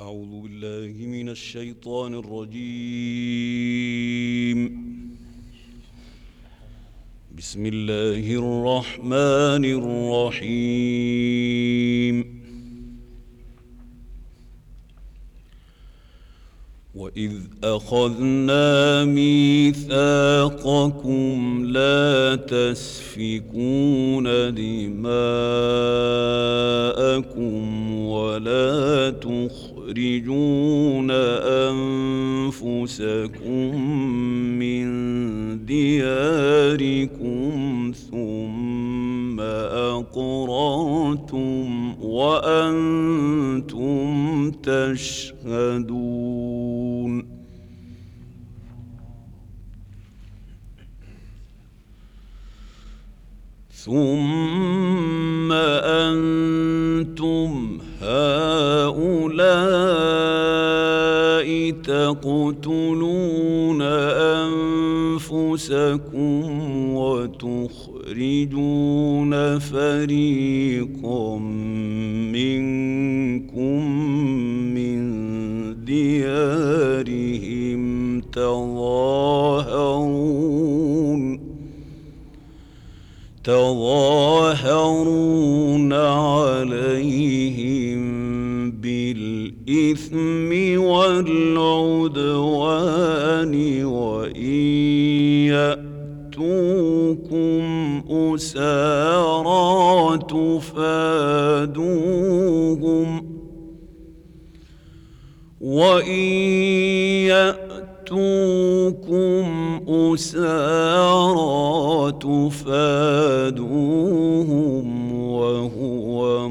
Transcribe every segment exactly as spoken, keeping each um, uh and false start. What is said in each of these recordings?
أعوذ بالله من الشيطان الرجيم. بسم الله الرحمن الرحيم. وإذ أخذنا ميثاقكم لا تسفكون دماءكم ولا تخرجون أنفسكم من دياركم ثم أقررتم وأنتم تشهدون. ثم أنتم هؤلاء تقتلون أنفسكم وتخرجون فريقا منكم من ديارهم تظاهرون تظاهرون عليهم بالإثم والعدوان وإن يأتوكم أسارى تفادوهم وإن يأتوكم أسارى تفادوهم وهو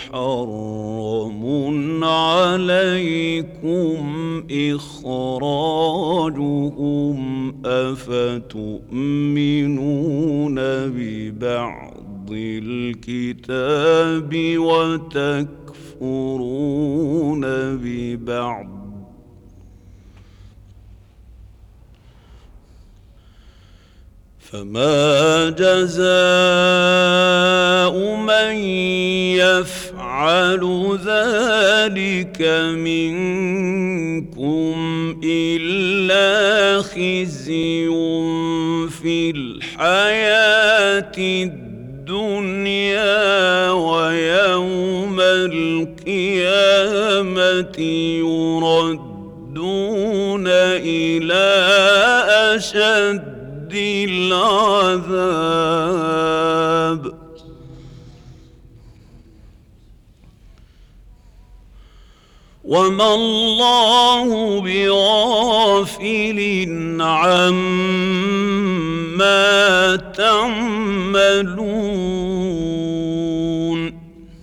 محرم عليكم إخراجهم أفتؤمنون ببعض الكتاب وتكفرون ببعض فما جزاء من يفعل ذلك منكم إلا خزي في الحياة الدنيا ويوم القيامة يردون إلى أشد العذاب وما الله بغافل عما تعملون.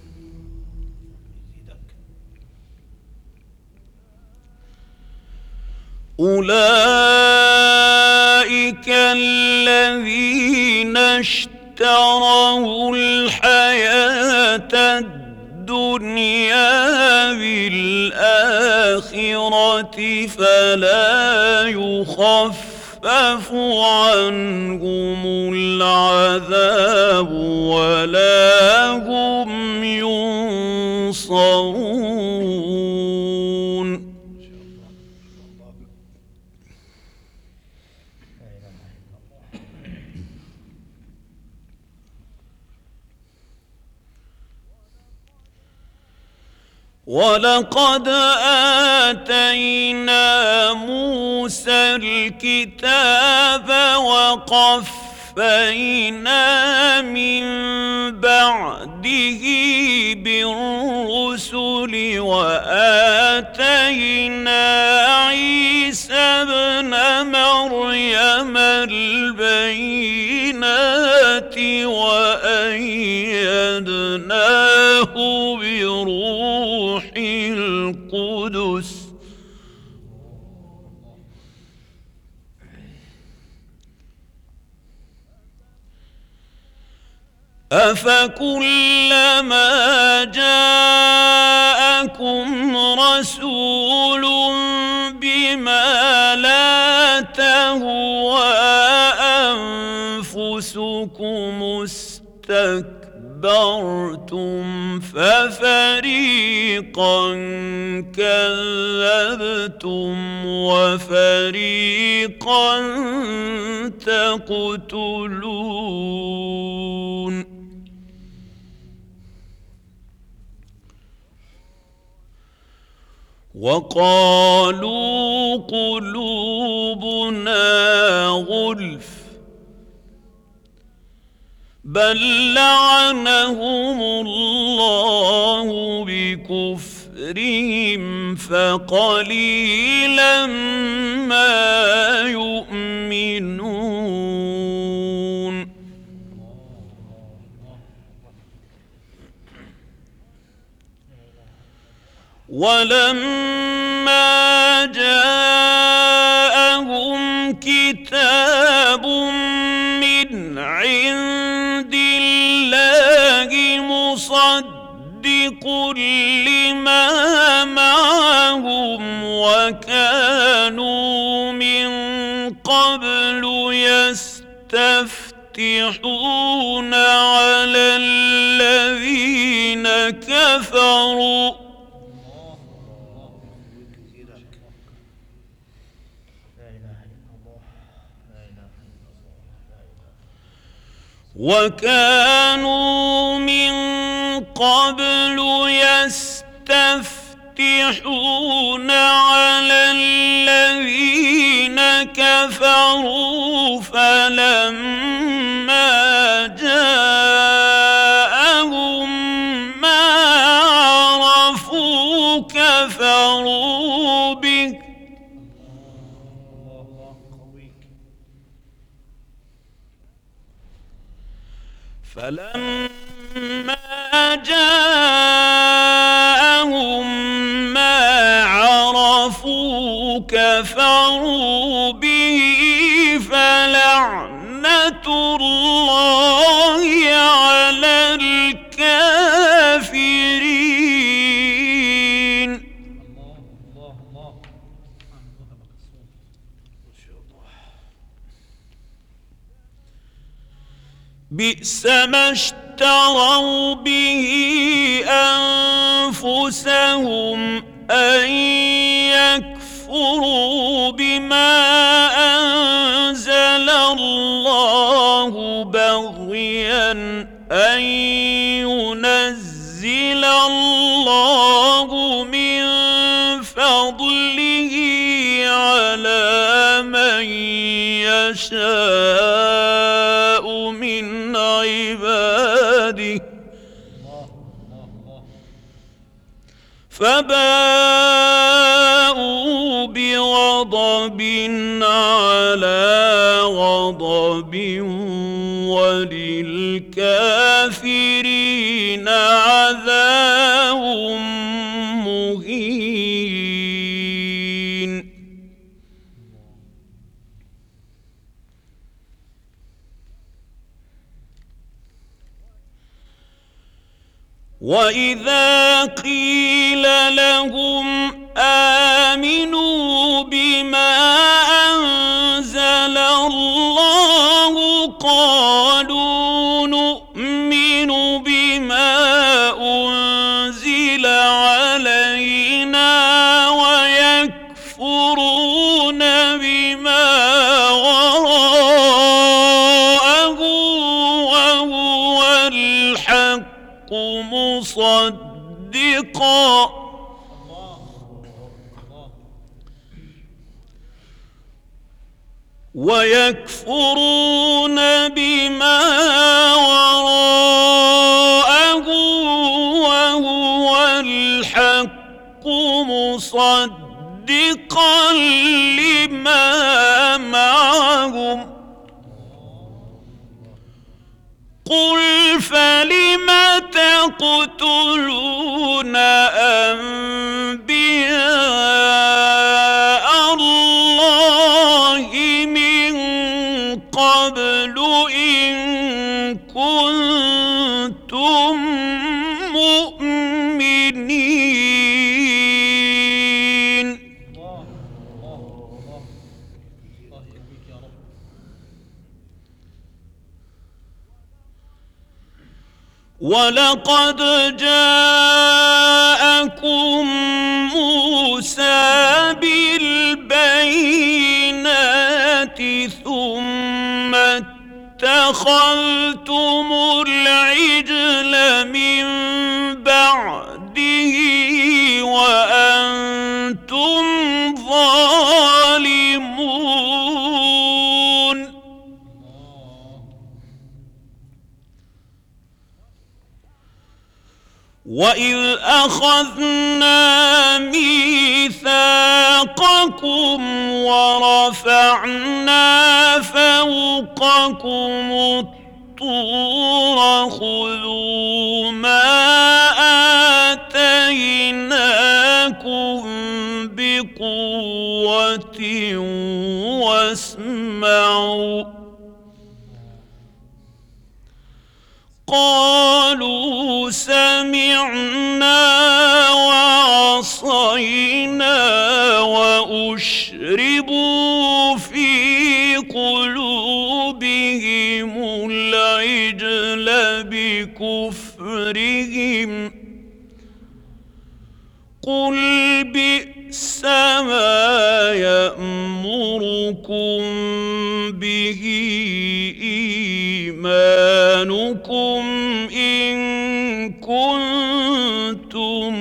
أولئك الذين اشتروا الحياة الدنيا بالآخرة فلا يخفف عنهم العذاب ولا هم ينصرون. ولقد آتينا موسى الكتاب وقفينا من بعده بالرسل وآتينا عيسى ابن مريم البينات وأيدناه بروح القدس أفكلما جاءكم رسول بما لا تهوى أنفسكم استكبرتم اسْتَكْبَرْتُمْ فَفَرِيقًا كَذَّبْتُمْ وَفَرِيقًا تَقْتُلُونَ وَقَالُوا قُلُوبُنَا غُلْفٌ بَل لَّعَنَهُمُ اللَّهُ بِكُفْرِهِمْ فَقَلِيلًا مَّا يُؤْمِنُونَ وَلَمَّا جَاءَهُمْ كِتَابٌ مِّنْ عِندِ اللَّهِ مُصَدِّقٌ لِّمَا مَعَهُمْ وَكَانُوا مِن قَبْلُ يَسْتَفْتِحُونَ عَلَى الَّذِينَ كَفَرُوا وَكَانُوا مِن قَبْلُ يَسْتَفْتِحُونَ عَلَى الَّذِينَ كَفَرُوا فَلَمَّا جَاءَهُم مَّا عَرَفُوا كَفَرُوا بِهِ فَلَمَّا جَاءَهُم مَّا عَرَفُوا كَفَرُوا بِهِ فَلَعْنَةُ اللَّهِ عَلَى الْكَافِرِينَ بِئْسَ مَا اشْتَرَوْا بِهِ أَنفُسَهُمْ أَن يَكْفُرُوا بِمَا أَنزَلَ اللَّهُ بَغْيًا أَن يُنَزِّلَ اللَّهُ مِن فَضْلِهِ عَلَىٰ مَن يَشَاءُ مِنْ عِبَادِهِ فَبَاءُوا بِغَضَبٍ عَلَىٰ غَضَبٍ وَلِلْكَافِرِينَ عَذَابٌ مُّهِينٌ وَإِذَا قِيلَ لَهُمْ آمِنُوا بِمَا أَنزَلَ اللَّهُ قَالُوا نُؤْمِنُ بِمَا أُنزِلَ عَلَيْنَا وَيَكْفُرُونَ بِمَا وَرَاءَهُ وَهُوَ الْحَقُّ مُصَدِّقًا وَيَكْفُرُونَ بِمَا وَرَاءَهُ وَهُوَ الْحَقُّ مُصَدِّقًا لِّمَا معهم قُلْ فَلِمَ تَقْتُلُونَ أَنبِيَاءَ اللَّهِ مِن قَبْلُ إِن كُنتُم مُّؤْمِنِينَ ولقد جاءكم موسى بالبينات ثم اتخذتم العجل من بعده وأنتم ظالمون وإذ أخذنا ميثاقكم ورفعنا فوقكم الطور خذوا ما آتيناكم بقوة واسمعوا قالوا سمعنا وعصينا وأشربوا في قلوبهم العجل بكفرهم قل بئس ما يأمركم به إيمانكم إن كنتم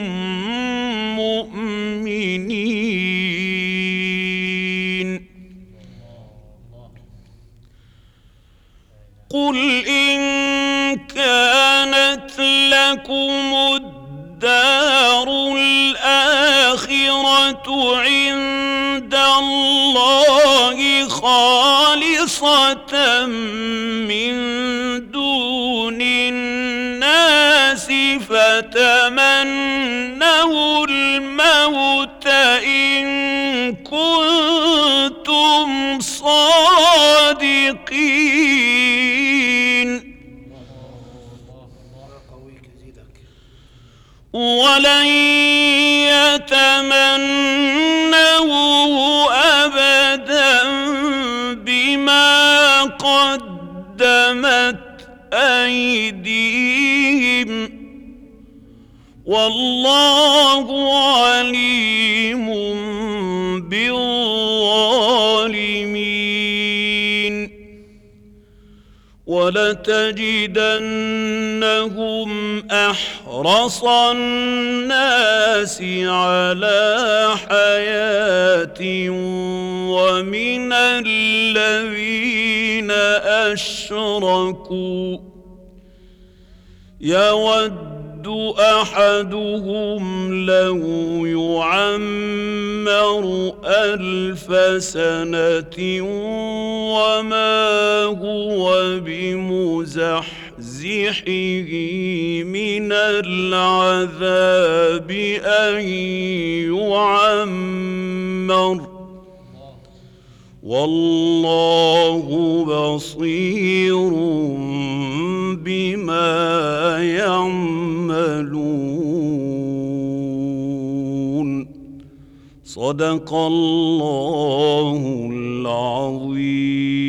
مؤمنين قل إن كانت لكم الدار الآخرة عند الله خالصة من دون الناس فتمنوا الموت إن كنتم صادقين ولن يتمنوا أبدا بما قدمت أيديهم والله عليم بالظالمين ولتجدنهم أحرص الناس على حياة ومن الذين أشركوا يود أحدهم لو يعمر ألف سنة وما هو بمزحزحه من العذاب أن يعمر والله بصير بما يعملون صدق الله العظيم.